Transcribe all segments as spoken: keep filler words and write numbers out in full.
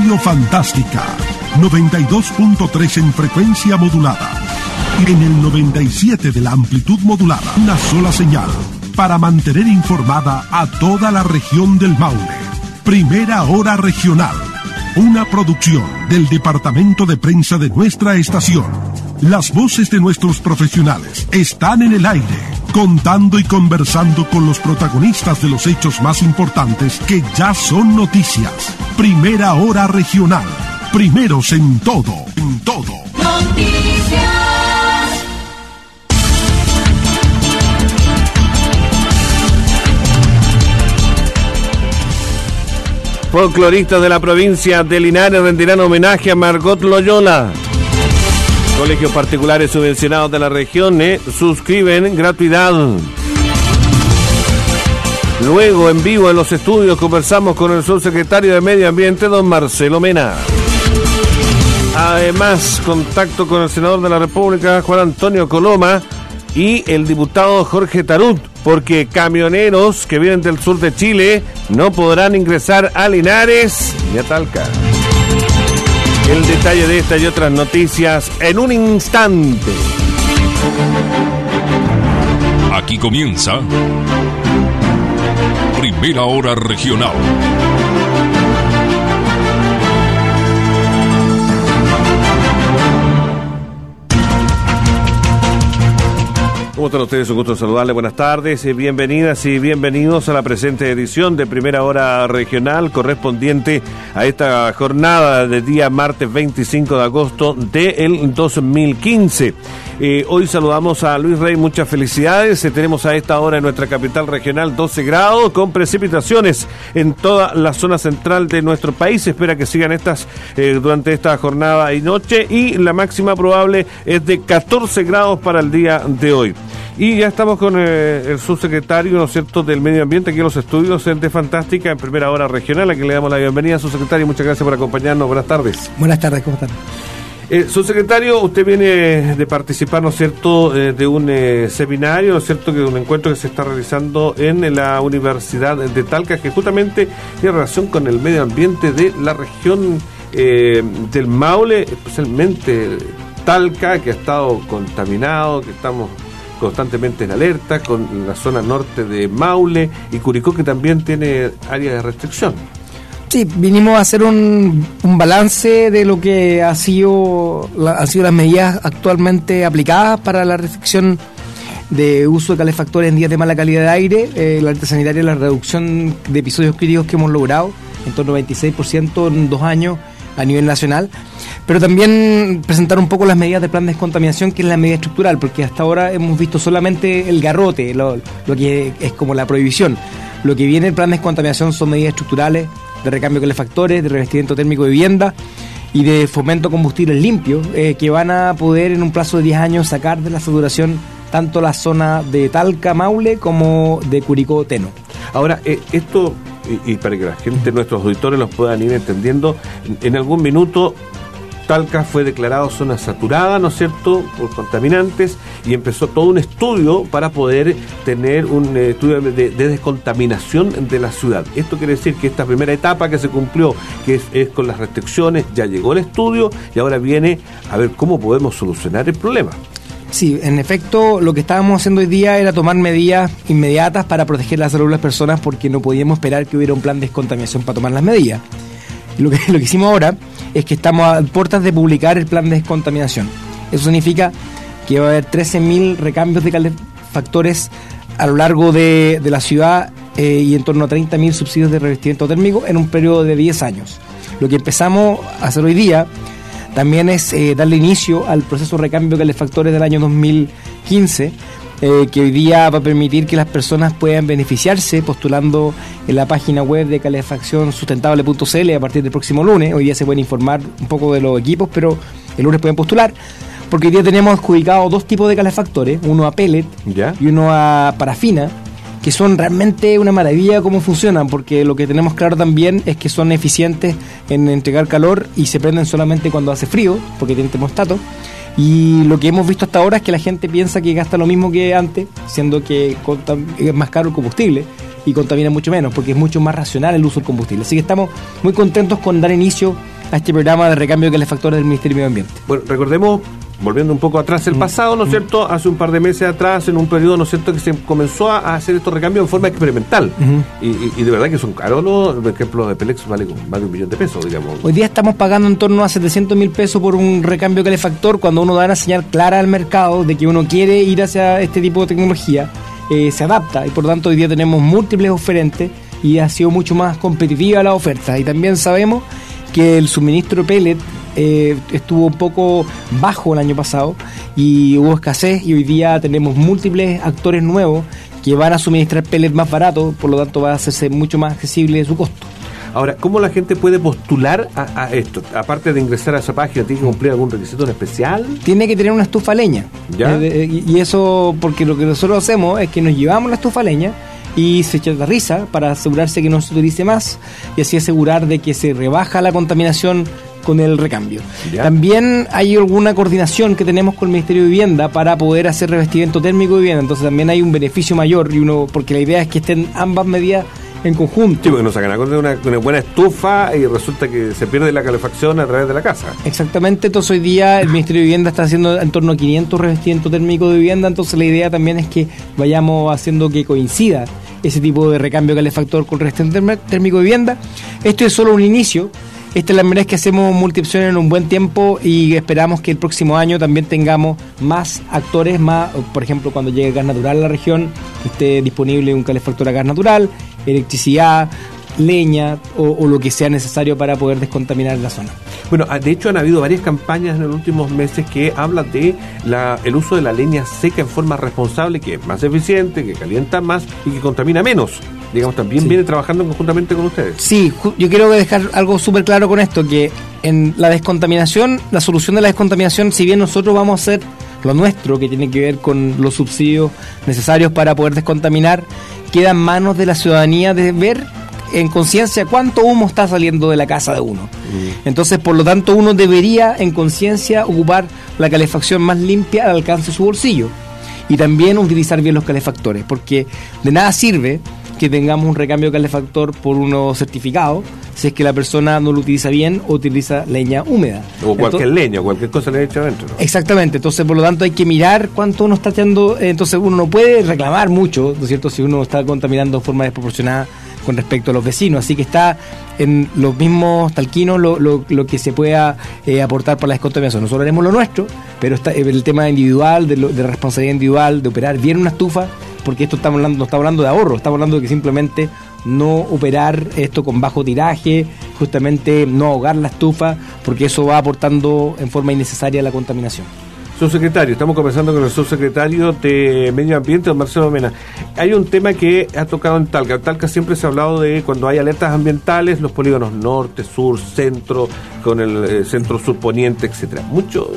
Radio Fantástica, noventa y dos punto tres en frecuencia modulada. En el noventa y siete de la amplitud modulada, una sola señal para mantener informada a toda la región del Maule. Primera Hora Regional, una producción del Departamento de Prensa de nuestra estación. Las voces de nuestros profesionales están en el aire, contando y conversando con los protagonistas de los hechos más importantes que ya son noticias. Primera Hora Regional, primeros en todo, en todo. Noticias. Folcloristas de la provincia de Linares rendirán homenaje a Margot Loyola. Colegios particulares subvencionados de la región eh, suscriben gratuidad. Luego, en vivo en los estudios, conversamos con el subsecretario de Medio Ambiente, don Marcelo Mena. Además, contacto con el senador de la República, Juan Antonio Coloma, y el diputado Jorge Tarut, porque camioneros que vienen del sur de Chile no podrán ingresar a Linares ni a Talca. El detalle de esta y otras noticias en un instante. Aquí comienza Primera Hora Regional. ¿Cómo están ustedes? Un gusto saludarles. Buenas tardes, y bienvenidas y bienvenidos a la presente edición de Primera Hora Regional correspondiente a esta jornada de día martes veinticinco de agosto del dos mil quince. Eh, hoy saludamos a Luis Rey, muchas felicidades. Eh, tenemos a esta hora en nuestra capital regional doce grados con precipitaciones en toda la zona central de nuestro país. Se espera que sigan estas eh, durante esta jornada y noche, y la máxima probable es de catorce grados para el día de hoy. Y ya estamos con eh, el subsecretario, ¿no es cierto?, del Medio Ambiente aquí en los estudios de Fantástica en Primera Hora Regional, a quien le damos la bienvenida. Subsecretario, muchas gracias por acompañarnos. Buenas tardes. Buenas tardes, ¿cómo están? Eh, subsecretario, usted viene de participar, ¿no es cierto?, eh, de un eh, seminario, ¿no es cierto?, que un encuentro que se está realizando en la Universidad de Talca, que justamente tiene relación con el medio ambiente de la región eh, del Maule, especialmente Talca, que ha estado contaminado, que estamos constantemente en alerta, con la zona norte de Maule y Curicó, que también tiene área de restricción. Sí, vinimos a hacer un, un balance de lo que ha sido la, han sido las medidas actualmente aplicadas para la restricción de uso de calefactores en días de mala calidad de aire, eh, la alerta sanitaria, la reducción de episodios críticos que hemos logrado, en torno al veintiséis por ciento en dos años a nivel nacional, pero también presentar un poco las medidas del plan de descontaminación, que es la medida estructural, porque hasta ahora hemos visto solamente el garrote, lo, lo que es como la prohibición. Lo que viene el plan de descontaminación son medidas estructurales de recambio de calefactores, de revestimiento térmico de vivienda y de fomento a combustibles limpios, eh, que van a poder en un plazo de diez años sacar de la saturación tanto la zona de Talca, Maule, como de Curicó, Teno. Ahora, eh, esto, y, y para que la gente, nuestros auditores los puedan ir entendiendo, en, en algún minuto Talca fue declarado zona saturada, ¿no es cierto?, por contaminantes, y empezó todo un estudio para poder tener un eh, estudio de, de descontaminación de la ciudad. Esto quiere decir que esta primera etapa que se cumplió, que es, es con las restricciones, ya llegó el estudio, y ahora viene a ver cómo podemos solucionar el problema. Sí, en efecto, lo que estábamos haciendo hoy día era tomar medidas inmediatas para proteger la salud de las personas, porque no podíamos esperar que hubiera un plan de descontaminación para tomar las medidas. Lo que, lo que hicimos ahora es que estamos a puertas de publicar el plan de descontaminación. Eso significa que va a haber trece mil recambios de calefactores a lo largo de, de la ciudad eh, y en torno a treinta mil subsidios de revestimiento térmico en un periodo de diez años. Lo que empezamos a hacer hoy día también es eh, darle inicio al proceso de recambio de calefactores del año dos mil quince, eh, que hoy día va a permitir que las personas puedan beneficiarse postulando en la página web de calefacción sustentable punto c l a partir del próximo lunes. Hoy día se pueden informar un poco de los equipos, pero el lunes pueden postular, porque hoy día tenemos adjudicados dos tipos de calefactores, uno a pellet ¿Ya? y uno a parafina, que son realmente una maravilla cómo funcionan, porque lo que tenemos claro también es que son eficientes en entregar calor y se prenden solamente cuando hace frío, porque tienen termostato. Y lo que hemos visto hasta ahora es que la gente piensa que gasta lo mismo que antes, siendo que es más caro el combustible y contamina mucho menos, porque es mucho más racional el uso del combustible. Así que estamos muy contentos con dar inicio a este programa de recambio de calefactores del Ministerio de Medio Ambiente. Bueno, recordemos, volviendo un poco atrás el pasado, ¿no es cierto? Hace un par de meses atrás, en un periodo, ¿no es cierto?, que se comenzó a hacer estos recambios en forma experimental. Uh-huh. y, y, y de verdad que son caros, ¿no? Por ejemplo, de Pelex vale más de un millón de pesos, digamos. Hoy día estamos pagando en torno a setecientos mil pesos por un recambio calefactor, cuando uno da una señal clara al mercado de que uno quiere ir hacia este tipo de tecnología, eh, se adapta, y por tanto hoy día tenemos múltiples oferentes y ha sido mucho más competitiva la oferta. Y también sabemos que el suministro pellet eh, estuvo un poco bajo el año pasado y hubo escasez, y hoy día tenemos múltiples actores nuevos que van a suministrar pellet más barato, por lo tanto va a hacerse mucho más accesible su costo. Ahora, ¿cómo la gente puede postular a, a esto? Aparte de ingresar a esa página, ¿tiene que cumplir algún requisito en especial? Tiene que tener una estufa leña. ¿Ya? Eh, y, y eso, porque lo que nosotros hacemos es que nos llevamos la estufa leña y se chatarriza para asegurarse que no se utilice más, y así asegurar de que se rebaja la contaminación con el recambio. ¿Ya? También hay alguna coordinación que tenemos con el Ministerio de Vivienda para poder hacer revestimiento térmico de vivienda, entonces también hay un beneficio mayor, y uno porque la idea es que estén ambas medidas en conjunto. Sí, porque nos sacan a contar una, una buena estufa y resulta que se pierde la calefacción a través de la casa. Exactamente, entonces hoy día el Ministerio de Vivienda está haciendo en torno a quinientos revestimientos térmicos de vivienda, entonces la idea también es que vayamos haciendo que coincida ese tipo de recambio calefactor con revestimiento térmico de vivienda. Esto es solo un inicio. Esta es la primera vez que hacemos multiopción en un buen tiempo, y esperamos que el próximo año también tengamos más actores, más, por ejemplo, cuando llegue gas natural a la región, esté disponible un calefactor a gas natural, electricidad, leña o, o lo que sea necesario para poder descontaminar la zona. Bueno, de hecho han habido varias campañas en los últimos meses que hablan de la, el uso de la leña seca en forma responsable, que es más eficiente, que calienta más y que contamina menos. Digamos, también sí. Viene trabajando conjuntamente con ustedes. Sí, yo quiero dejar algo súper claro con esto, que en la descontaminación, la solución de la descontaminación, si bien nosotros vamos a hacer lo nuestro, que tiene que ver con los subsidios necesarios para poder descontaminar, queda en manos de la ciudadanía de ver en conciencia cuánto humo está saliendo de la casa de uno. Mm. Entonces, por lo tanto, uno debería en conciencia ocupar la calefacción más limpia al alcance de su bolsillo, y también utilizar bien los calefactores, porque de nada sirve que tengamos un recambio de calefactor por uno certificado si es que la persona no lo utiliza bien o utiliza leña húmeda. O cualquier entonces, leña, o cualquier cosa le echa adentro, ¿no? Exactamente, entonces por lo tanto hay que mirar cuánto uno está echando, entonces uno no puede reclamar mucho, ¿no es cierto?, si uno está contaminando de forma desproporcionada con respecto a los vecinos, así que está en los mismos talquinos lo, lo, lo que se pueda eh, aportar para la descontaminación. Nosotros haremos lo nuestro, pero está el tema individual, de, lo, de la responsabilidad individual, de operar bien una estufa, porque esto estamos hablando, no estamos hablando de ahorro, estamos hablando de que simplemente no operar esto con bajo tiraje, justamente no ahogar la estufa, porque eso va aportando en forma innecesaria a la contaminación. Subsecretario, estamos conversando con el subsecretario de Medio Ambiente, don Marcelo Mena. Hay un tema que ha tocado en Talca. En Talca siempre se ha hablado de cuando hay alertas ambientales, los polígonos norte, sur, centro, con el eh, centro sur poniente, etcétera. Mucho,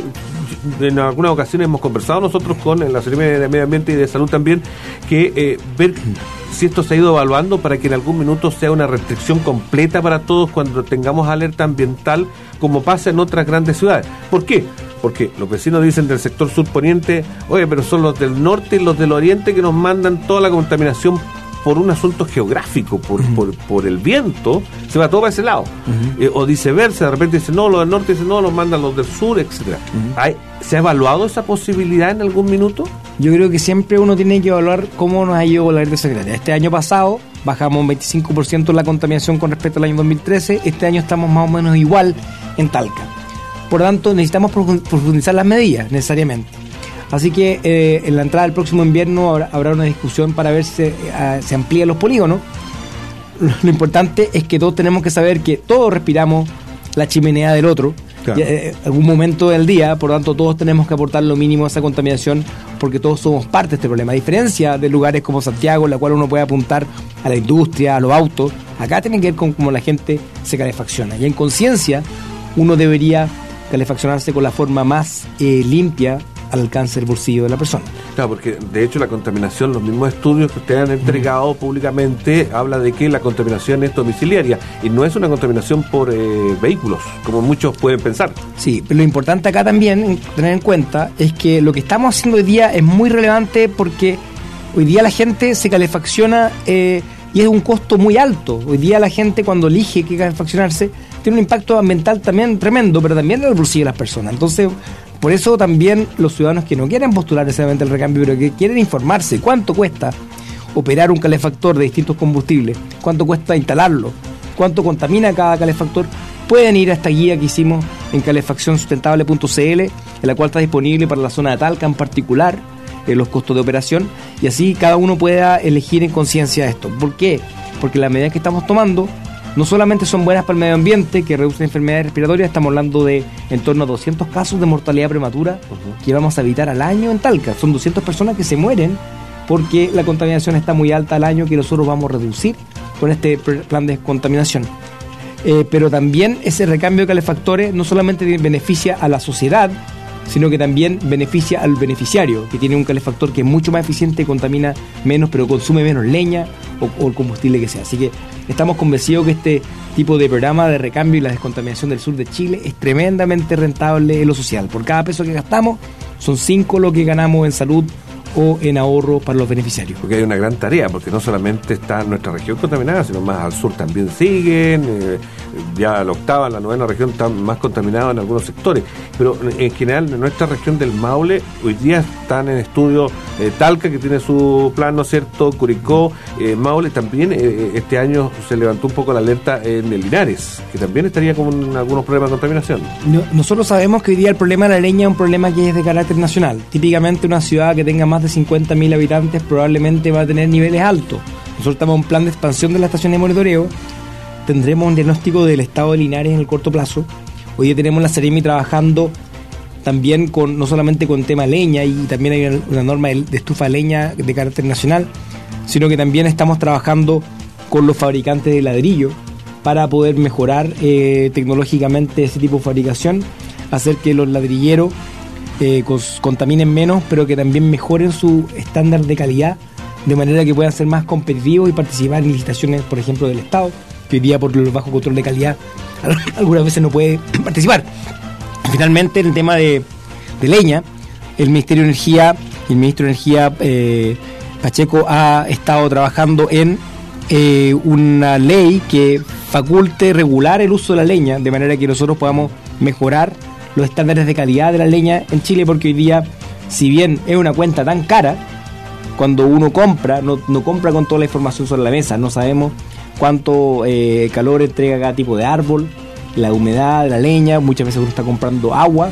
en algunas ocasiones hemos conversado nosotros con la Secretaría de Medio Ambiente y de Salud también, que eh, ver si esto se ha ido evaluando para que en algún minuto sea una restricción completa para todos cuando tengamos alerta ambiental, como pasa en otras grandes ciudades. ¿Por qué? Porque los vecinos dicen del sector surponiente, oye, pero son los del norte y los del oriente que nos mandan toda la contaminación por un asunto geográfico, por, uh-huh. por, por el viento, se va todo para ese lado. Uh-huh. Eh, o viceversa, de repente dicen, no, los del norte dicen, no, los mandan los del sur, etcétera. Uh-huh. ¿Hay, ¿Se ha evaluado esa posibilidad en algún minuto? Yo creo que siempre uno tiene que evaluar cómo nos ha ido con la alerta secretaria. Este año pasado bajamos un veinticinco por ciento la contaminación con respecto al año dos mil trece, este año estamos más o menos igual en Talca. Por lo tanto, necesitamos profundizar las medidas, necesariamente. Así que eh, en la entrada del próximo invierno habrá, habrá una discusión para ver si eh, se amplían los polígonos. Lo, lo importante es que todos tenemos que saber que todos respiramos la chimenea del otro, claro. En eh, algún momento del día, por lo tanto todos tenemos que aportar lo mínimo a esa contaminación, porque todos somos parte de este problema. A diferencia de lugares como Santiago, en la cual uno puede apuntar a la industria, a los autos, acá tiene que ver con cómo la gente se calefacciona. Y en conciencia uno debería calefaccionarse con la forma más eh, limpia al alcance del bolsillo de la persona. Claro, porque de hecho la contaminación, los mismos estudios que ustedes han entregado uh-huh. públicamente, habla de que la contaminación es domiciliaria y no es una contaminación por eh, vehículos, como muchos pueden pensar. Sí, pero lo importante acá también tener en cuenta es que lo que estamos haciendo hoy día es muy relevante, porque hoy día la gente se calefacciona eh, y es un costo muy alto. Hoy día la gente, cuando elige qué calefaccionarse, tiene un impacto ambiental también tremendo, pero también en el bolsillo de las personas. Entonces, por eso también los ciudadanos que no quieren postular necesariamente el recambio, pero que quieren informarse cuánto cuesta operar un calefactor de distintos combustibles, cuánto cuesta instalarlo, cuánto contamina cada calefactor, pueden ir a esta guía que hicimos en calefacción sustentable punto c l, en la cual está disponible para la zona de Talca en particular, eh, los costos de operación, y así cada uno pueda elegir en conciencia esto. ¿Por qué? Porque las medidas que estamos tomando no solamente son buenas para el medio ambiente, que reducen enfermedades respiratorias, estamos hablando de en torno a doscientos casos de mortalidad prematura uh-huh. que vamos a evitar al año en Talca. Son doscientas personas que se mueren porque la contaminación está muy alta al año, que nosotros vamos a reducir con este plan de descontaminación. Eh, pero también ese recambio de calefactores no solamente beneficia a la sociedad, sino que también beneficia al beneficiario, que tiene un calefactor que es mucho más eficiente, contamina menos, pero consume menos leña o, o el combustible que sea. Así que estamos convencidos que este tipo de programa de recambio y la descontaminación del sur de Chile es tremendamente rentable en lo social. Por cada peso que gastamos, son cinco lo que ganamos en salud o en ahorro para los beneficiarios. Porque hay una gran tarea, porque no solamente está nuestra región contaminada, sino más al sur también siguen, eh, ya la octava, la novena región están más contaminados en algunos sectores, pero en general en nuestra región del Maule hoy día están en estudio eh, Talca, que tiene su plan, ¿no es cierto?, Curicó, eh, Maule también, eh, este año se levantó un poco la alerta en el Linares, que también estaría con algunos problemas de contaminación. No, nosotros sabemos que hoy día el problema de la leña es un problema que es de carácter nacional. Típicamente una ciudad que tenga más de cincuenta mil habitantes probablemente va a tener niveles altos. Nosotros estamos en un plan de expansión de la estación de monitoreo, tendremos un diagnóstico del estado de Linares en el corto plazo. Hoy día tenemos la Seremi trabajando también con no solamente con tema leña, y también hay una, una norma de, de estufa de leña de carácter nacional, sino que también estamos trabajando con los fabricantes de ladrillo para poder mejorar eh, tecnológicamente ese tipo de fabricación, hacer que los ladrilleros Eh, cos, contaminen menos, pero que también mejoren su estándar de calidad, de manera que puedan ser más competitivos y participar en licitaciones, por ejemplo, del Estado, que hoy día por el bajo control de calidad algunas veces no puede participar. Finalmente, en el tema de, de leña, el Ministerio de Energía, el Ministro de Energía eh, Pacheco ha estado trabajando en eh, una ley que faculte regular el uso de la leña, de manera que nosotros podamos mejorar los estándares de calidad de la leña en Chile, porque hoy día, si bien es una cuenta tan cara, cuando uno compra, no, no compra con toda la información sobre la mesa, no sabemos cuánto eh, calor entrega cada tipo de árbol, la humedad de la leña, muchas veces uno está comprando agua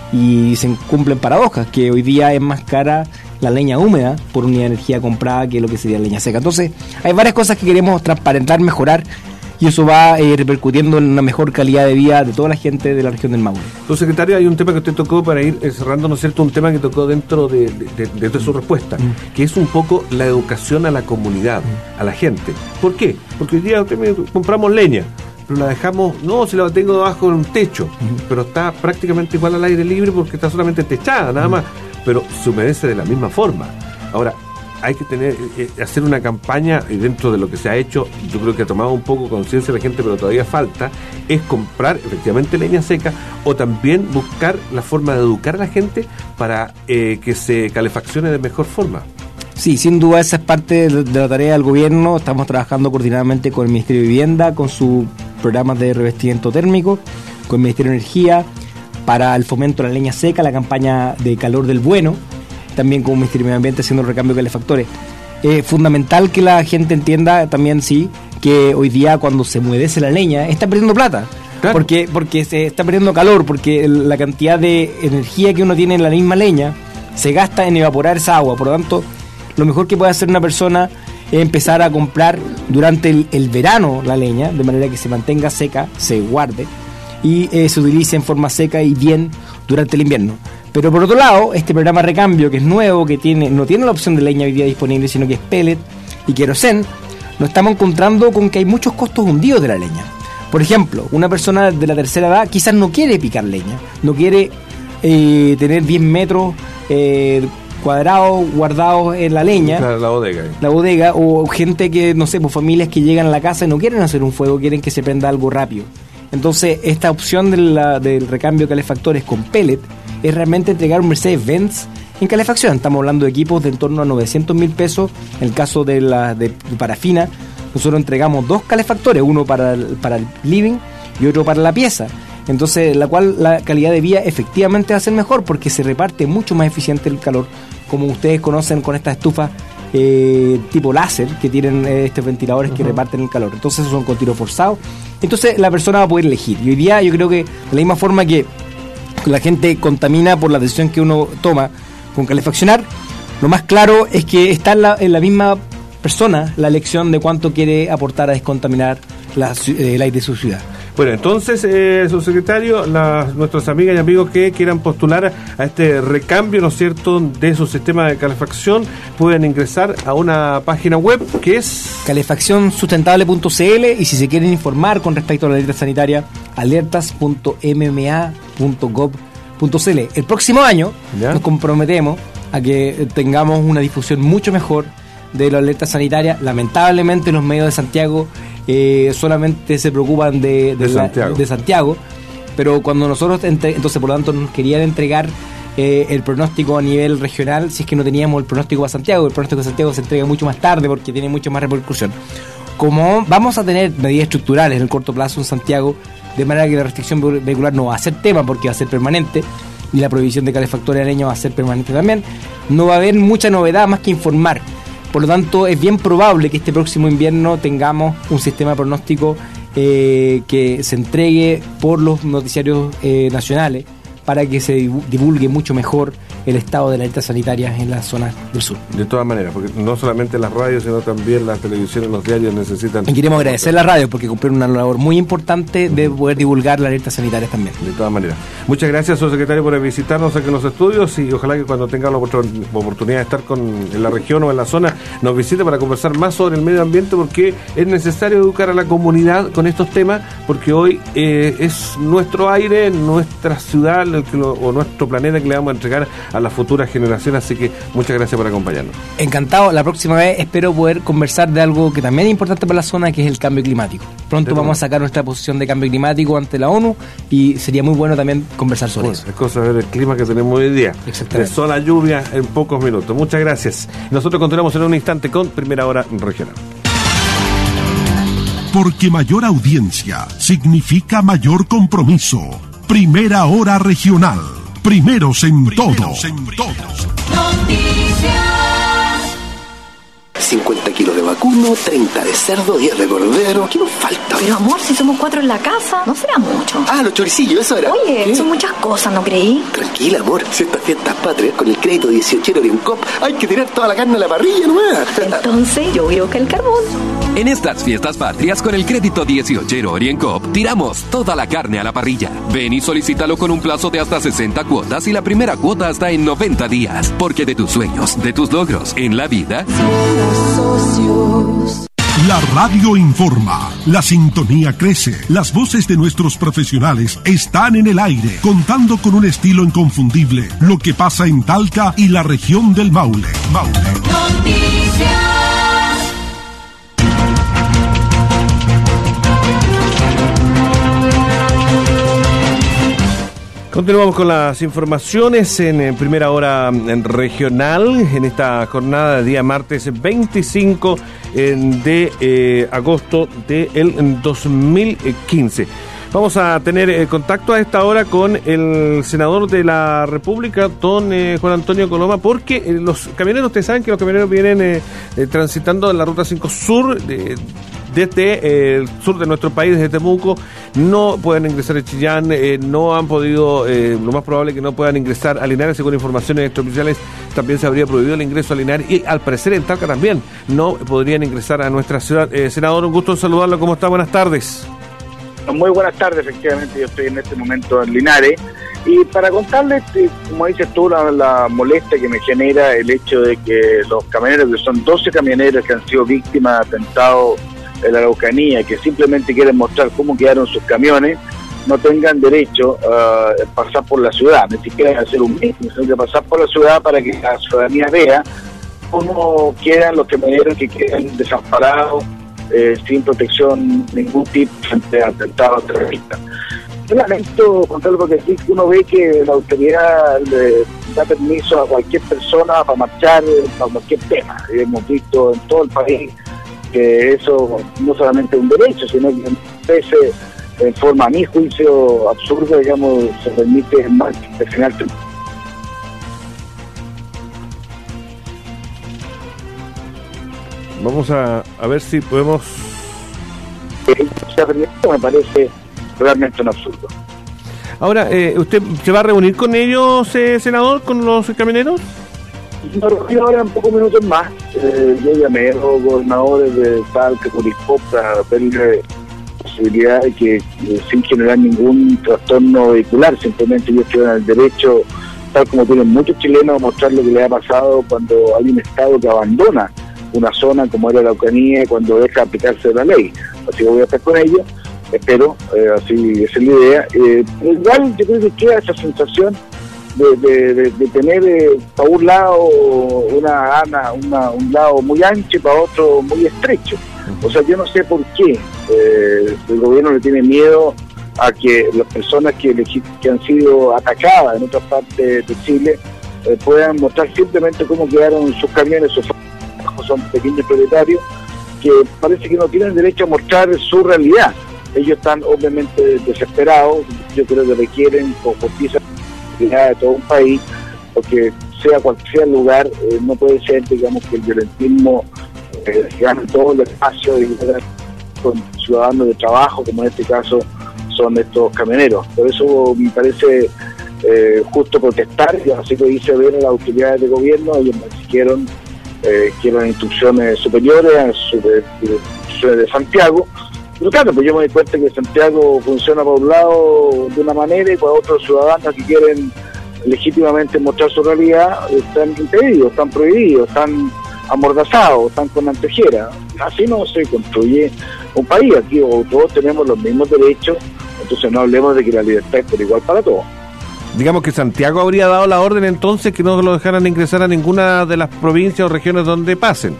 y se cumplen paradojas, que hoy día es más cara la leña húmeda por unidad de energía comprada que lo que sería leña seca. Entonces, hay varias cosas que queremos transparentar, mejorar, y eso va eh, repercutiendo en una mejor calidad de vida de toda la gente de la región del Maule. Entonces, secretario, hay un tema que usted tocó para ir cerrando, ¿no es cierto?, un tema que tocó dentro de, de, de, dentro de su respuesta, mm. que es un poco la educación a la comunidad, mm. a la gente. ¿Por qué? Porque hoy día usted me, compramos leña, pero la dejamos, no, si la tengo debajo de un techo, mm. pero está prácticamente igual al aire libre porque está solamente techada, nada mm. más, pero se humedece de la misma forma. Ahora, hay que tener eh, hacer una campaña, y dentro de lo que se ha hecho, yo creo que ha tomado un poco conciencia la gente, pero todavía falta, es comprar efectivamente leña seca, o también buscar la forma de educar a la gente para eh, que se calefaccione de mejor forma. Sí, sin duda esa es parte de la tarea del gobierno. Estamos trabajando coordinadamente con el Ministerio de Vivienda, con sus programas de revestimiento térmico, con el Ministerio de Energía, para el fomento de la leña seca, la campaña de calor del bueno, también con el Ministerio de Medio Ambiente haciendo el recambio de calefactores. Es eh, fundamental que la gente entienda también, sí, que hoy día cuando se humedece la leña está perdiendo plata. Claro. Porque, porque se está perdiendo calor, porque la cantidad de energía que uno tiene en la misma leña se gasta en evaporar esa agua. Por lo tanto, lo mejor que puede hacer una persona es empezar a comprar durante el, el verano la leña, de manera que se mantenga seca, se guarde y eh, se utilice en forma seca y bien durante el invierno. Pero por otro lado, este programa Recambio, que es nuevo, que tiene no tiene la opción de leña hoy día disponible, sino que es pellet y querosén, nos estamos encontrando con que hay muchos costos hundidos de la leña. Por ejemplo, una persona de la tercera edad quizás no quiere picar leña, no quiere eh, tener diez metros eh, cuadrados guardados en la leña. Claro, la bodega. La bodega, o gente que, no sé, pues familias que llegan a la casa y no quieren hacer un fuego, quieren que se prenda algo rápido. Entonces, esta opción de la, del recambio de calefactores con pellet es realmente entregar un Mercedes-Benz en calefacción. Estamos hablando de equipos de en torno a novecientos mil pesos. En el caso de la de parafina, nosotros entregamos dos calefactores, uno para el, para el living y otro para la pieza. Entonces, la cual la calidad de vida efectivamente va a ser mejor porque se reparte mucho más eficiente el calor, como ustedes conocen con estas estufas eh, tipo láser que tienen eh, estos ventiladores uh-huh. que reparten el calor. Entonces, esos son con tiro forzado. Entonces, la persona va a poder elegir. Y hoy día yo creo que de la misma forma que la gente contamina por la decisión que uno toma con calefaccionar, lo más claro es que está en la, en la misma persona la elección de cuánto quiere aportar a descontaminar la, el aire de su ciudad. Bueno, entonces, eh, subsecretario, las, nuestras amigas y amigos que quieran postular a este recambio, ¿no es cierto?, de su sistema de calefacción, pueden ingresar a una página web que es calefacción sustentable punto c l, y si se quieren informar con respecto a la alerta sanitaria, alertas punto m m a punto gov punto c l. El próximo año ¿Ya? nos comprometemos a que tengamos una difusión mucho mejor de la alerta sanitaria. Lamentablemente los medios de Santiago eh, solamente se preocupan de, de, de, la, Santiago. de Santiago, pero cuando nosotros, entre, entonces por lo tanto nos querían entregar eh, el pronóstico a nivel regional, si es que no teníamos el pronóstico para Santiago. El pronóstico de Santiago se entrega mucho más tarde porque tiene mucho más repercusión. Como vamos a tener medidas estructurales en el corto plazo en Santiago, de manera que la restricción vehicular no va a ser tema porque va a ser permanente, y la prohibición de calefactores a leña va a ser permanente también, no va a haber mucha novedad más que informar. Por lo tanto, es bien probable que este próximo invierno tengamos un sistema de pronóstico eh, que se entregue por los noticiarios eh, nacionales para que se divulgue mucho mejor el estado de la alerta sanitaria en las zonas del sur. De todas maneras, porque no solamente las radios, sino también las televisiones, los diarios necesitan... Y queremos agradecer a la radio porque cumplieron una labor muy importante de poder divulgar la alerta sanitaria también. De todas maneras. Muchas gracias, subsecretario, por visitarnos aquí en los estudios, y ojalá que cuando tenga la oportunidad de estar con, en la región o en la zona, nos visite para conversar más sobre el medio ambiente, porque es necesario educar a la comunidad con estos temas, porque hoy eh, es nuestro aire, nuestra ciudad, el que lo, o nuestro planeta que le vamos a entregar a las futuras generaciones, así que muchas gracias por acompañarnos. Encantado, la próxima vez espero poder conversar de algo que también es importante para la zona, que es el cambio climático. Pronto vamos a sacar nuestra posición de cambio climático ante la ONU y sería muy bueno también conversar sobre bueno, eso. Es cosa de ver el clima que tenemos hoy día. Exactamente. De sol a lluvia en pocos minutos. Muchas gracias. Nosotros continuamos en un instante con Primera Hora Regional. Porque mayor audiencia significa mayor compromiso. Primera Hora Regional. Primeros en Primeros todo. En todos. Noticias. cincuenta kilos de vacuno, treinta de cerdo, diez de cordero. ¿Qué nos falta? Pero amor, si somos cuatro en la casa, no será mucho. Ah, los choricillos, eso era. Oye, ¿qué? Son muchas cosas, ¿no creí? Tranquila, amor. Si estas fiestas patrias con el crédito dieciochero Oriencop, hay que tirar toda la carne a la parrilla nomás. Entonces, yo voy a buscar el carbón. En estas fiestas patrias con el crédito dieciochero Oriencop, tiramos toda la carne a la parrilla. Ven y solicítalo con un plazo de hasta sesenta cuotas y la primera cuota hasta en noventa días. Porque de tus sueños, de tus logros en la vida... Socios. La radio informa, la sintonía crece, las voces de nuestros profesionales están en el aire, contando con un estilo inconfundible, lo que pasa en Talca y la región del Maule. Maule. Noticias. Continuamos con las informaciones en, en Primera Hora en Regional, en esta jornada de día martes veinticinco de eh, agosto del dos mil quince. Vamos a tener eh, contacto a esta hora con el senador de la República, don eh, Juan Antonio Coloma, porque eh, los camioneros, ustedes saben que los camioneros vienen eh, eh, transitando en la Ruta cinco Sur, eh, desde eh, el sur de nuestro país, desde Temuco, no pueden ingresar a Chillán, eh, no han podido, eh, lo más probable es que no puedan ingresar a Linares, según informaciones extraoficiales, también se habría prohibido el ingreso a Linares, y al parecer en Talca también no podrían ingresar a nuestra ciudad. Eh, senador, un gusto en saludarlo, ¿cómo está? Buenas tardes. Muy buenas tardes, efectivamente, yo estoy en este momento en Linares, y para contarles, como dices tú, la, la molestia que me genera el hecho de que los camioneros, que son doce camioneros que han sido víctimas de atentados en la Araucanía, que simplemente quieren mostrar cómo quedaron sus camiones, no tengan derecho a uh, pasar por la ciudad, ni siquiera hacer un meeting, sino que pasar por la ciudad para que la ciudadanía vea cómo quedan los camioneros que quedan desamparados, eh, sin protección ningún tipo frente a atentados terroristas. Yo lamento contarlo porque aquí uno ve que la autoridad le da permiso a cualquier persona para marchar para cualquier tema. Hemos visto en todo el país que eso no solamente es un derecho, sino que a veces en forma, a mi juicio, absurda, digamos, se permite más final. Vamos a, a ver si podemos... Me parece realmente un absurdo. Ahora, eh, ¿usted se va a reunir con ellos, eh, senador, con los camioneros? Me refiero ahora en pocos minutos más. Eh, yo llamé a los gobernadores de Talca, Curicó, para pedirle posibilidad de que, eh, sin generar ningún trastorno vehicular, simplemente ellos tienen el derecho, tal como tienen muchos chilenos, a mostrar lo que les ha pasado cuando hay un Estado que abandona una zona como era la Araucanía, cuando deja aplicarse la ley. Así que voy a estar con ellos, espero, eh, así esa es la idea. Eh, igual yo creo que queda esa sensación de, de, de, de tener eh, para un lado una, una, una un lado muy ancho y para otro muy estrecho. O sea, yo no sé por qué eh, el gobierno le tiene miedo a que las personas que, que han sido atacadas en otras partes de Chile eh, puedan mostrar simplemente cómo quedaron sus camiones, sus son pequeños propietarios que parece que no tienen derecho a mostrar su realidad. Ellos están obviamente desesperados, yo creo que requieren con justicia de todo un país, porque sea cual sea el lugar, eh, no puede ser, digamos, que el violentismo eh, gane todo el espacio y con ciudadanos de trabajo, como en este caso son estos camioneros. Por eso me parece eh, justo protestar, y así lo hice ver a las autoridades de gobierno. Ellos me exigieron Eh, quieren instrucciones superiores a su de, de, de Santiago. Pero claro, pues yo me doy cuenta que Santiago funciona por un lado de una manera y por otros ciudadanos que quieren legítimamente mostrar su realidad están impedidos, están prohibidos, están amordazados, están con antejera. Así no se construye un país. Aquí todos tenemos los mismos derechos, entonces no hablemos de que la libertad es por igual para todos. Digamos que Santiago habría dado la orden entonces que no lo dejaran ingresar a ninguna de las provincias o regiones donde pasen.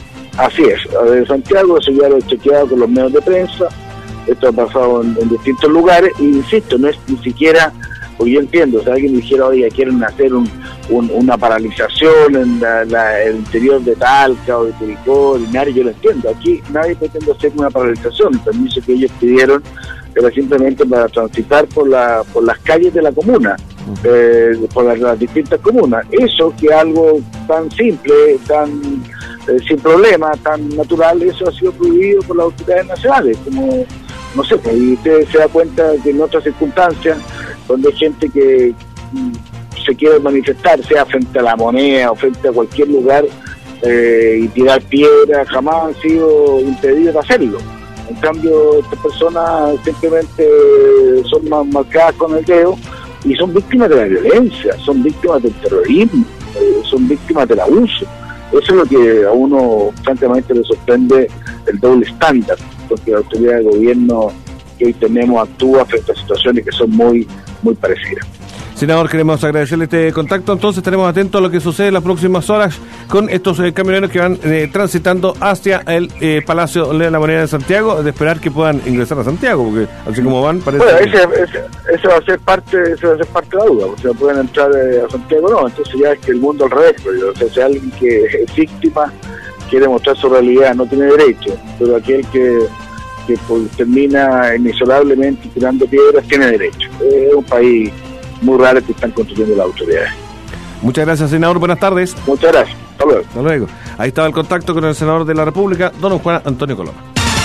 Así es, de Santiago eso ya lo he chequeado con los medios de prensa, esto ha pasado en, en distintos lugares, y insisto, no es ni siquiera, porque yo entiendo, o sea, alguien dijera, oye, quieren hacer un, un, una paralización en la, la, el interior de Talca o de Curicó, Linares, yo lo entiendo, aquí nadie pretende hacer una paralización, el permiso que ellos pidieron era simplemente para transitar por la por las calles de la comuna, eh, por las, las distintas comunas. Eso que algo tan simple, tan eh, sin problema, tan natural, eso ha sido prohibido por las autoridades nacionales. Como, no sé, pues, y usted se da cuenta que en otras circunstancias, donde hay gente que mm, se quiere manifestar, sea frente a la Moneda o frente a cualquier lugar, eh, y tirar piedras, jamás han sido impedidos de hacerlo. En cambio, estas personas simplemente son más marcadas con el dedo y son víctimas de la violencia, son víctimas del terrorismo, eh, son víctimas del abuso. Eso es lo que a uno, francamente, le sorprende, el doble estándar, porque la autoridad de gobierno que hoy tenemos actúa frente a situaciones que son muy, muy parecidas. Senador, queremos agradecerle este contacto. Entonces estaremos atentos a lo que sucede en las próximas horas con estos eh, camioneros que van eh, transitando hacia el eh, Palacio de la Moneda de Santiago, de esperar que puedan ingresar a Santiago, porque así como van, parece bueno, que... ese, ese, ese va a ser parte ese va a ser parte de la duda, o sea, pueden entrar eh, a Santiago, no, entonces ya es que el mundo al revés, pero, o sea, si alguien que es víctima quiere mostrar su realidad, no tiene derecho, pero aquel que que pues, termina inexorablemente tirando piedras tiene derecho. Es eh, un país muy raro que están construyendo las autoridades. Muchas gracias, senador. Buenas tardes. Muchas gracias. Hasta luego. Hasta luego. Ahí estaba el contacto con el senador de la República, don Juan Antonio Coloma.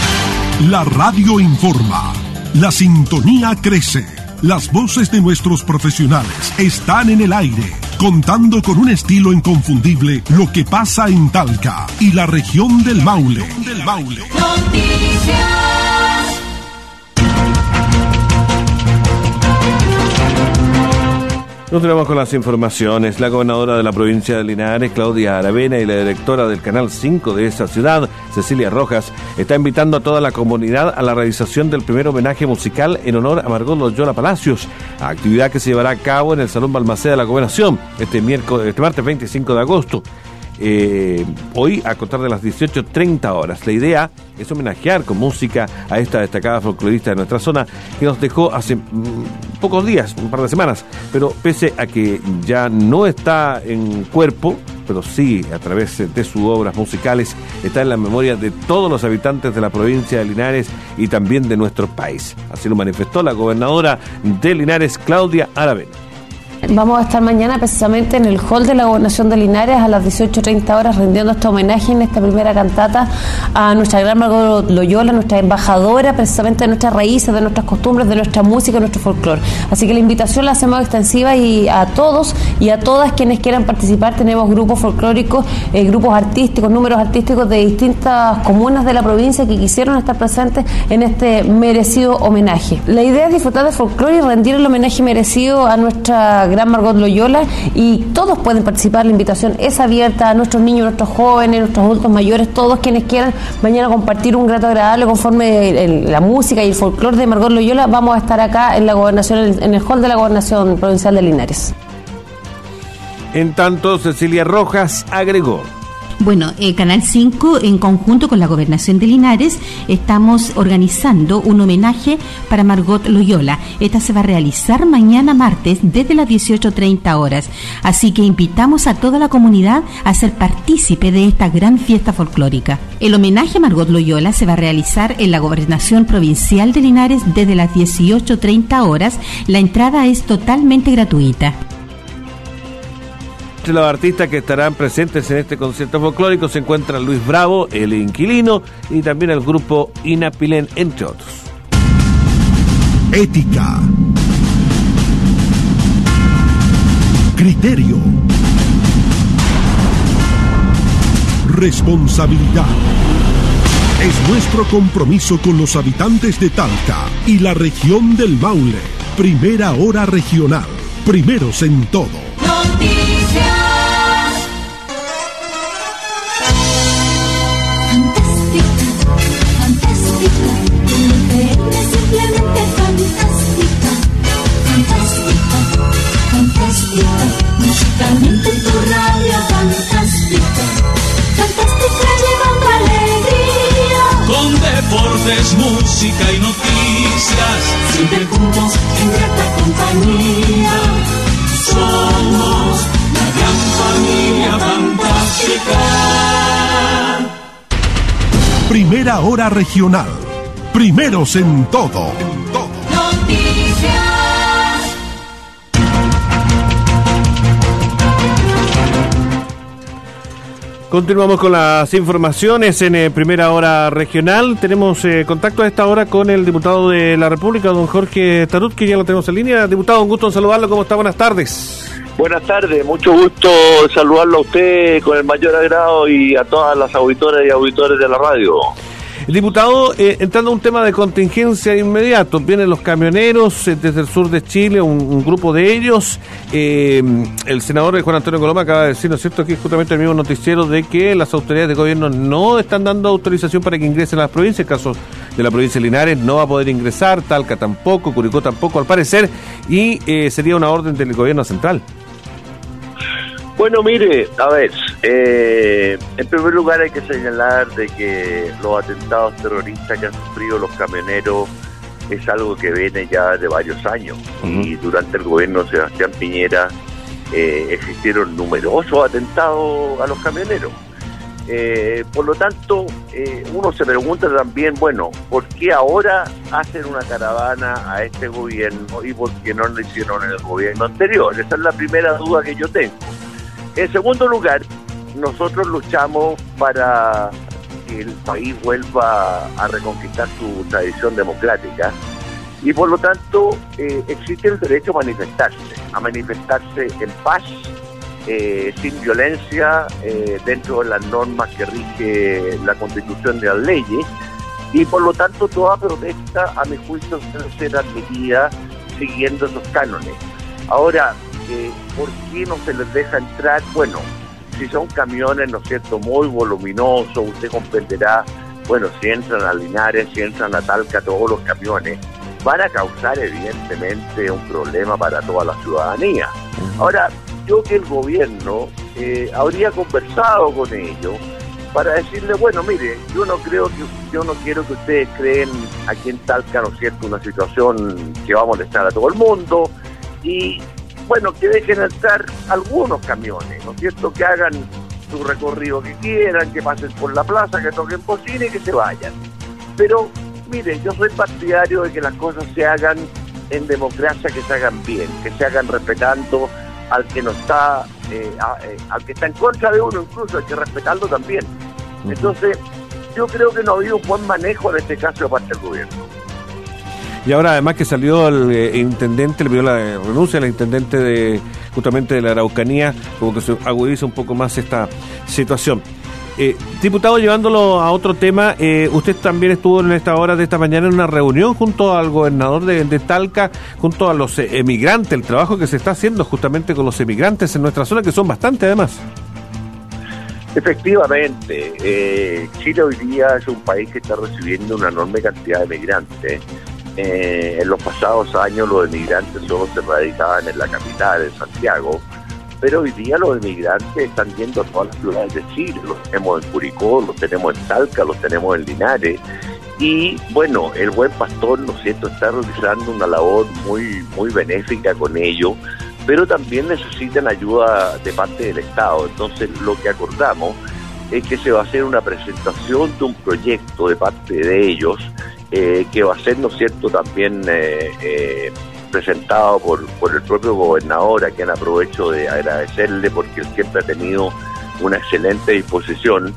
La radio informa. La sintonía crece. Las voces de nuestros profesionales están en el aire, contando con un estilo inconfundible lo que pasa en Talca y la región del Maule. Del Maule. Noticias. Nos tenemos con las informaciones. La gobernadora de la provincia de Linares, Claudia Aravena, y la directora del Canal cinco de esa ciudad, Cecilia Rojas, está invitando a toda la comunidad a la realización del primer homenaje musical en honor a Margot Loyola Palacios, actividad que se llevará a cabo en el Salón Balmaceda de la Gobernación este miércoles, este martes veinticinco de agosto. Eh, hoy a contar de las dieciocho treinta horas. La idea es homenajear con música a esta destacada folclorista de nuestra zona que nos dejó hace mm, pocos días, un par de semanas, pero pese a que ya no está en cuerpo, pero sí a través de sus obras musicales, está en la memoria de todos los habitantes de la provincia de Linares y también de nuestro país. Así lo manifestó la gobernadora de Linares, Claudia Aravena. Vamos a estar mañana precisamente en el hall de la Gobernación de Linares a las dieciocho treinta horas rendiendo este homenaje en esta primera cantata a nuestra gran Margot Loyola, nuestra embajadora precisamente de nuestras raíces, de nuestras costumbres, de nuestra música, de nuestro folclore. Así que la invitación la hacemos extensiva y a todos y a todas quienes quieran participar. Tenemos grupos folclóricos, eh, grupos artísticos, números artísticos de distintas comunas de la provincia que quisieron estar presentes en este merecido homenaje. La idea es disfrutar de folclore y rendir el homenaje merecido a nuestra gran Margot Loyola, y todos pueden participar. La invitación es abierta a nuestros niños, nuestros jóvenes, nuestros adultos mayores, todos quienes quieran mañana compartir un grato agradable conforme el, el, la música y el folclore de Margot Loyola. Vamos a estar acá en la gobernación, en el hall de la Gobernación Provincial de Linares. En tanto, Cecilia Rojas agregó: Bueno, eh, Canal cinco, en conjunto con la Gobernación de Linares, estamos organizando un homenaje para Margot Loyola. Esta se va a realizar mañana martes desde las dieciocho treinta horas. Así que invitamos a toda la comunidad a ser partícipe de esta gran fiesta folclórica. El homenaje a Margot Loyola se va a realizar en la Gobernación Provincial de Linares desde las dieciocho treinta horas. La entrada es totalmente gratuita. Entre los artistas que estarán presentes en este concierto folclórico se encuentran Luis Bravo, El Inquilino y también el grupo Inapilén, entre otros. Ética, criterio, responsabilidad. Es nuestro compromiso con los habitantes de Talca y la región del Maule. Primera Hora Regional. Primeros en todo. Musicalmente en tu radio, fantástica, fantástica llevando alegría. Con deportes, música y noticias, siempre juntos en grata compañía. Somos la gran familia fantástica. Primera Hora Regional. Primeros en todo. Noticias. Continuamos con las informaciones en eh, Primera Hora Regional. Tenemos eh, contacto a esta hora con el diputado de la República, don Jorge Tarut, que ya lo tenemos en línea. Diputado, un gusto en saludarlo. ¿Cómo está? Buenas tardes. Buenas tardes, mucho gusto saludarlo a usted con el mayor agrado y a todas las auditoras y auditores de la radio. El diputado, eh, entrando a un tema de contingencia inmediato, vienen los camioneros eh, desde el sur de Chile, un, un grupo de ellos. Eh, el senador Juan Antonio Coloma acaba de decir, ¿no es cierto?, aquí justamente el mismo noticiero, de que las autoridades de gobierno no están dando autorización para que ingresen a las provincias. El caso de la provincia de Linares no va a poder ingresar, Talca tampoco, Curicó tampoco al parecer, y eh, sería una orden del gobierno central. Bueno, mire, a ver, eh, en primer lugar hay que señalar de que los atentados terroristas que han sufrido los camioneros es algo que viene ya de varios años. Uh-huh. Y durante el gobierno de Sebastián Piñera eh, existieron numerosos atentados a los camioneros. Eh, por lo tanto, eh, uno se pregunta también, bueno, ¿por qué ahora hacen una caravana a este gobierno y por qué no lo hicieron en el gobierno anterior? Esa es la primera duda que yo tengo. En segundo lugar, nosotros luchamos para que el país vuelva a reconquistar su tradición democrática y por lo tanto eh, existe el derecho a manifestarse, a manifestarse en paz, eh, sin violencia, eh, dentro de las normas que rige la Constitución de las leyes, y por lo tanto toda protesta, a mi juicio, debe ser admitida siguiendo esos cánones. Ahora, Eh, ¿por qué no se les deja entrar? Bueno, si son camiones, ¿no es cierto?, muy voluminosos, usted comprenderá, bueno, si entran a Linares, si entran a Talca, todos los camiones, van a causar evidentemente un problema para toda la ciudadanía. Ahora, yo que el gobierno eh, habría conversado con ellos para decirle, bueno, mire, yo no creo que, yo no quiero que ustedes creen aquí en Talca, ¿no es cierto?, una situación que va a molestar a todo el mundo, y bueno, que dejen entrar algunos camiones, ¿no es cierto?, que hagan su recorrido que quieran, que pasen por la plaza, que toquen bocina y que se vayan. Pero, mire, yo soy partidario de que las cosas se hagan en democracia, que se hagan bien, que se hagan respetando al que no está, eh, a, eh, al que está en contra de uno, incluso hay que respetarlo también. Entonces, yo creo que no ha habido un buen manejo en este caso de parte del gobierno. Y ahora además que salió el eh, intendente, le pidió la eh, renuncia al intendente de justamente de la Araucanía, como que se agudiza un poco más esta situación. Eh, diputado, llevándolo a otro tema, eh, usted también estuvo en esta hora de esta mañana en una reunión junto al gobernador de, de Talca, junto a los eh, emigrantes, el trabajo que se está haciendo justamente con los emigrantes en nuestra zona, que son bastante además. Efectivamente, eh, Chile hoy día es un país que está recibiendo una enorme cantidad de migrantes. Eh, en los pasados años los emigrantes solo se radicaban en la capital, en Santiago, pero hoy día los emigrantes están yendo a todas las ciudades de Chile. Los tenemos en Curicó, los tenemos en Talca, los tenemos en Linares, y bueno, el Buen Pastor, ¿no es cierto?, está realizando una labor muy, muy benéfica con ellos, pero también necesitan ayuda de parte del Estado. Entonces lo que acordamos es que se va a hacer una presentación de un proyecto de parte de ellos, eh, que va a ser, ¿no es cierto?, también eh, eh, presentado por, por el propio gobernador, a quien aprovecho de agradecerle porque él siempre ha tenido una excelente disposición,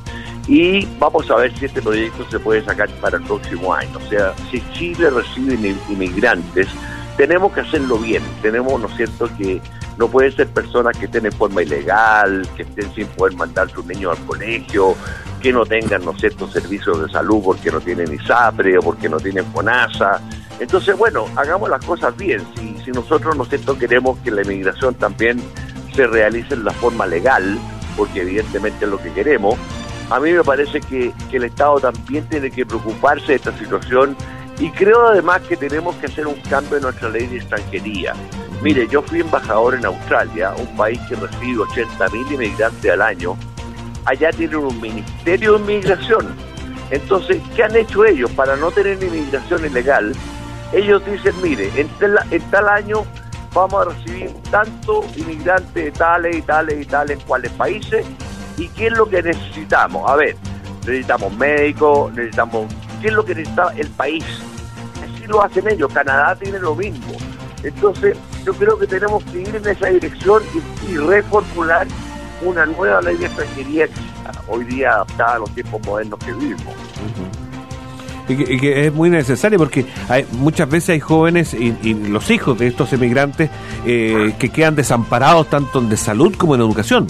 y vamos a ver si este proyecto se puede sacar para el próximo año. O sea, si Chile recibe inmigrantes, tenemos que hacerlo bien. Tenemos, ¿no es cierto?, que no pueden ser personas que estén en forma ilegal, que estén sin poder mandar a sus niños al colegio, que no tengan, ¿no es cierto?, servicios de salud porque no tienen ISAPRE o porque no tienen FONASA. Entonces, bueno, hagamos las cosas bien. Si, si nosotros, ¿no es cierto?, queremos que la inmigración también se realice en la forma legal, porque evidentemente es lo que queremos, a mí me parece que, que el Estado también tiene que preocuparse de esta situación, y creo además que tenemos que hacer un cambio en nuestra ley de extranjería. Mire, yo fui embajador en Australia, un país que recibe ochenta mil inmigrantes al año. Allá tienen un ministerio de inmigración. Entonces, ¿qué han hecho ellos para no tener inmigración ilegal? Ellos dicen, mire, en tal, en tal año vamos a recibir tanto inmigrantes de tales y tales y tales cuales países, y qué es lo que necesitamos. A ver, necesitamos médicos, necesitamos... ¿Qué es lo que necesita el país? Así lo hacen ellos. Canadá tiene lo mismo. Entonces, yo creo que tenemos que ir en esa dirección y, y reformular una nueva ley de extranjería que hoy día adaptada a los tiempos modernos que vivimos. Uh-huh. Y, que, y que es muy necesario, porque hay, muchas veces hay jóvenes y, y los hijos de estos emigrantes eh, que quedan desamparados tanto en de salud como en educación.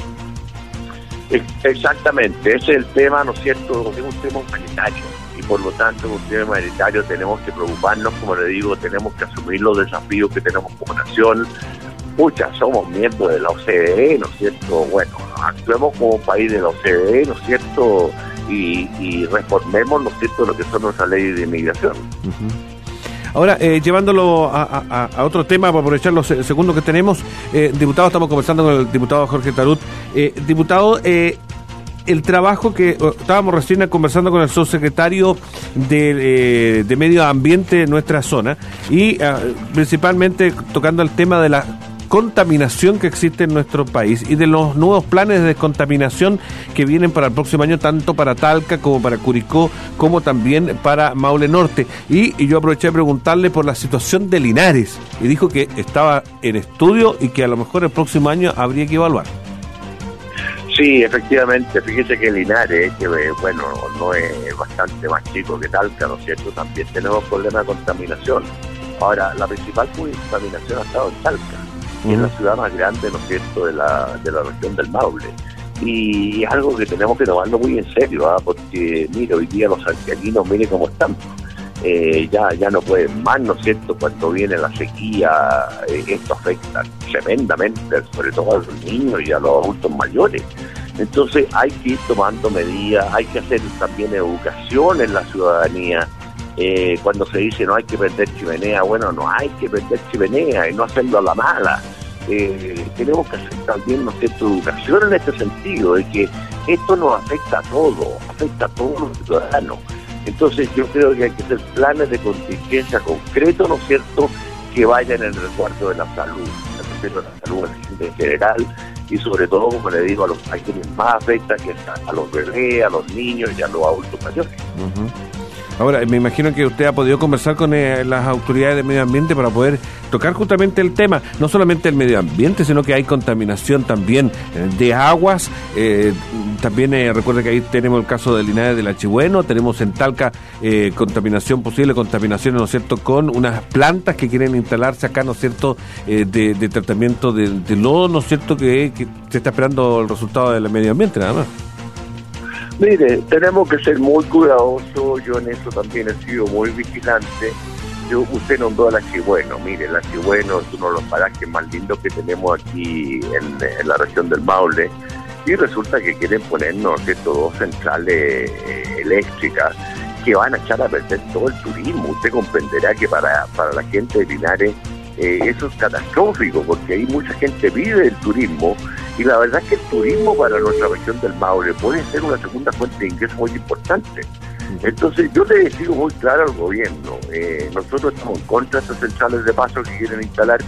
Exactamente, ese es el tema, ¿no es cierto? Es un tema humanitario, y por lo tanto, en un tema humanitario tenemos que preocuparnos, como le digo, tenemos que asumir los desafíos que tenemos como nación. Muchas somos miembros de la O C D E, ¿no es cierto? Bueno, actuemos como país de la O C D E, ¿no es cierto? Y, y reformemos, ¿no es cierto?, lo que son nuestras leyes de inmigración. Uh-huh. Ahora, eh, llevándolo a, a, a otro tema, para aprovechar los segundos que tenemos, eh, diputado, estamos conversando con el diputado Jorge Tarut. Eh, diputado, eh, el trabajo que uh, estábamos recién conversando con el subsecretario de, eh, de Medio Ambiente de nuestra zona, y uh, principalmente tocando el tema de la contaminación que existe en nuestro país y de los nuevos planes de descontaminación que vienen para el próximo año, tanto para Talca como para Curicó, como también para Maule Norte. Y, y yo aproveché de preguntarle por la situación de Linares, y dijo que estaba en estudio y que a lo mejor el próximo año habría que evaluar. Sí, efectivamente, fíjese que Linares, que bueno, no es bastante más chico que Talca, ¿no es cierto?, también tenemos problemas de contaminación. Ahora, la principal contaminación ha estado en Talca, que es la ciudad más grande, ¿no es cierto?, de la, de la región del Maule. Y es algo que tenemos que tomarlo muy en serio, ¿eh? Porque, mire, hoy día los santiaguinos, mire cómo están. Eh, ya, ya no pueden más, ¿no es cierto?, cuando viene la sequía, eh, esto afecta tremendamente, sobre todo a los niños y a los adultos mayores. Entonces hay que ir tomando medidas, hay que hacer también educación en la ciudadanía. Eh, cuando se dice no hay que prender chimenea, bueno, no hay que prender chimenea y no hacerlo a la mala. Eh, tenemos que hacer también, ¿no es cierto?, educación en este sentido, de que esto nos afecta a todos, afecta a todos los ciudadanos. Entonces yo creo que hay que hacer planes de contingencia concretos, ¿no es cierto?, que vayan en el resguardo de la salud, en la salud en general, y sobre todo, como le digo, a los a quienes más afecta, que es a, a los bebés, a los niños y a los adultos mayores. Uh-huh. Ahora, me imagino que usted ha podido conversar con eh, las autoridades de medio ambiente para poder tocar justamente el tema, no solamente el medio ambiente, sino que hay contaminación también eh, de aguas. Eh, también eh, recuerde que ahí tenemos el caso de Linares del Achigüeno, tenemos en Talca eh, contaminación, posible contaminación, ¿no es cierto?, con unas plantas que quieren instalarse acá, ¿no es cierto?, eh, de, de tratamiento de, de lodo, ¿no es cierto?, que, que se está esperando el resultado del medio ambiente, nada más. Mire, tenemos que ser muy cuidadosos, yo en eso también he sido muy vigilante. Yo, usted nombró el Achigüeno, mire, el Achigüeno es uno de los parajes más lindos que tenemos aquí en, en la región del Maule, y resulta que quieren ponernos, ¿cierto?, dos centrales eh, eléctricas que van a echar a perder todo el turismo. Usted comprenderá que para, para la gente de Linares eh, eso es catastrófico, porque ahí mucha gente vive del turismo, y la verdad es que el turismo para nuestra región del Maule puede ser una segunda fuente de ingreso muy importante. Entonces yo le digo muy claro al gobierno, eh, nosotros estamos en contra de esas centrales de paso que quieren instalar.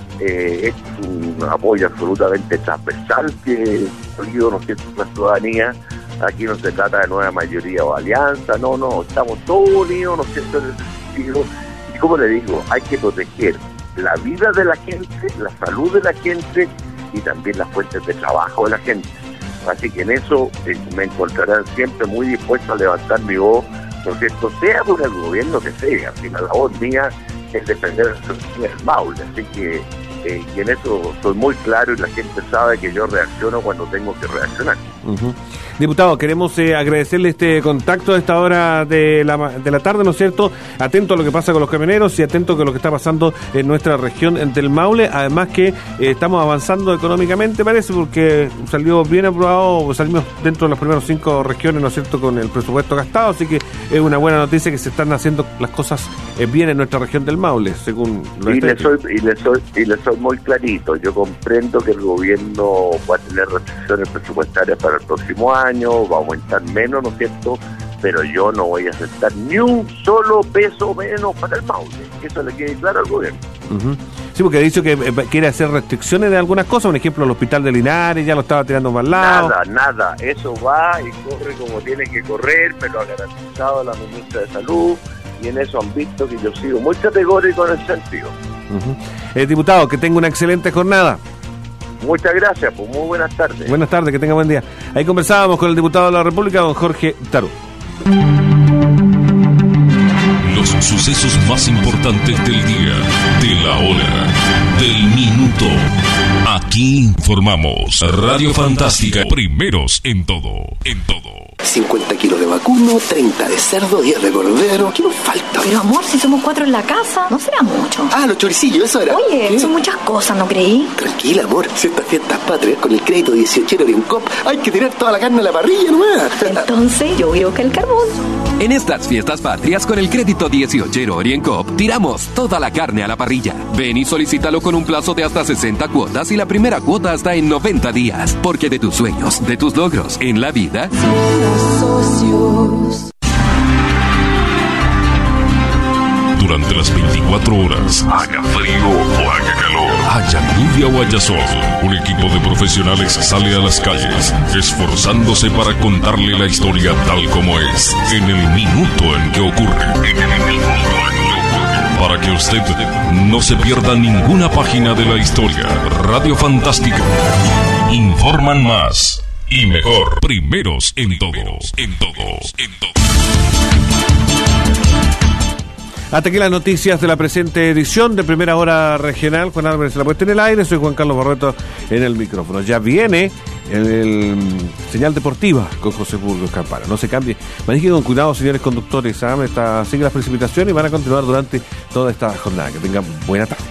Eh, es un apoyo absolutamente transversal que ha habido, ¿no es cierto?, la ciudadanía. Aquí no se trata de nueva mayoría o alianza, no, no, estamos todos unidos, ¿no es cierto?, en ese sentido. Y como le digo, hay que proteger la vida de la gente, la salud de la gente y también las fuentes de trabajo de la gente. Así que en eso eh, me encontrarán siempre muy dispuesto a levantar mi voz, ¿no es cierto?, sea por el gobierno que sea. Si la voz mía es defender el Maule, así que eh, y en eso soy muy claro y la gente sabe que yo reacciono cuando tengo que reaccionar. Uh-huh. Diputado, queremos eh, agradecerle este contacto a esta hora de la, de la tarde, ¿no es cierto? Atento a lo que pasa con los camioneros y atento a lo que está pasando en nuestra región del Maule. Además que eh, estamos avanzando económicamente, parece, porque salió bien aprobado, salimos dentro de las primeras cinco regiones, ¿no es cierto?, con el presupuesto gastado, así que es una buena noticia que se están haciendo las cosas eh, bien en nuestra región del Maule, según lo y le soy y le soy y le soy muy clarito. Yo comprendo que el gobierno va a tener restricciones presupuestarias para el próximo año, va a aumentar menos, ¿no es cierto?, pero yo no voy a aceptar ni un solo peso menos para el Maule, eso le quede claro al gobierno. Uh-huh. Sí, porque ha dicho que eh, quiere hacer restricciones de algunas cosas, por ejemplo el hospital de Linares ya lo estaba tirando más al lado. Nada, nada, eso va y corre como tiene que correr, me lo ha garantizado la ministra de Salud, y en eso han visto que yo sigo muy categórico en el sentido. Uh-huh. eh, diputado, que tenga una excelente jornada. Muchas gracias, pues muy buenas tardes. Buenas tardes, que tenga buen día. Ahí conversábamos con el diputado de la República, don Jorge Tarú. Los sucesos más importantes del día, de la hora, del minuto. Aquí informamos. Radio Fantástica, primeros en todo, en todo. cincuenta kilos de vacuno, treinta de cerdo, diez de cordero. ¿Qué nos falta? Pero amor, si somos cuatro en la casa, no será mucho. Ah, los choricillos, eso era. Oye, ¿qué? Son muchas cosas, ¿no creí? Tranquila, amor. Si estas fiestas patrias con el crédito dieciochero Oriencoop, hay que tirar toda la carne a la parrilla, ¿no? Entonces yo voy a buscar el carbón. En estas fiestas patrias con el crédito dieciochero Oriencoop, tiramos toda la carne a la parrilla. Ven y solicítalo con un plazo de hasta sesenta cuotas y la primera cuota hasta en noventa días. Porque de tus sueños, de tus logros en la vida... Durante las veinticuatro horas, haga frío o haga calor, haya lluvia o haya sol, un equipo de profesionales sale a las calles, esforzándose para contarle la historia tal como es, en el minuto en que ocurre. En el minuto en que ocurre. Para que usted no se pierda ninguna página de la historia. Radio Fantástica. Informan más y mejor. Primeros en todos, en todos, en todos. Hasta aquí las noticias de la presente edición de Primera Hora Regional. Juan Álvarez, la puesta en el aire. Soy Juan Carlos Barreto en el micrófono. Ya viene el, el señal deportiva con José Burgos Campana. No se cambie. Manejen con cuidado, señores conductores. ¿Saben? Está, sigue las precipitaciones y van a continuar durante toda esta jornada. Que tengan buena tarde.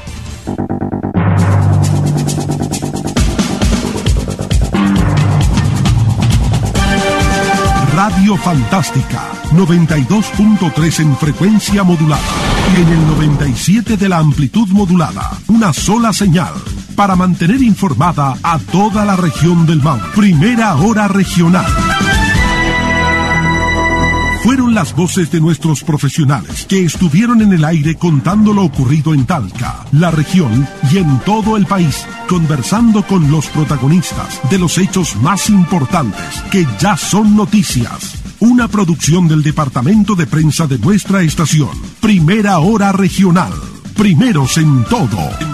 Radio Fantástica, noventa y dos punto tres en frecuencia modulada y en el noventa y siete de la amplitud modulada. Una sola señal para mantener informada a toda la región del Maule. Primera Hora Regional. Fueron las voces de nuestros profesionales que estuvieron en el aire contando lo ocurrido en Talca, la región y en todo el país, conversando con los protagonistas de los hechos más importantes que ya son noticias. Una producción del departamento de prensa de nuestra estación. Primera Hora Regional. Primeros en todo.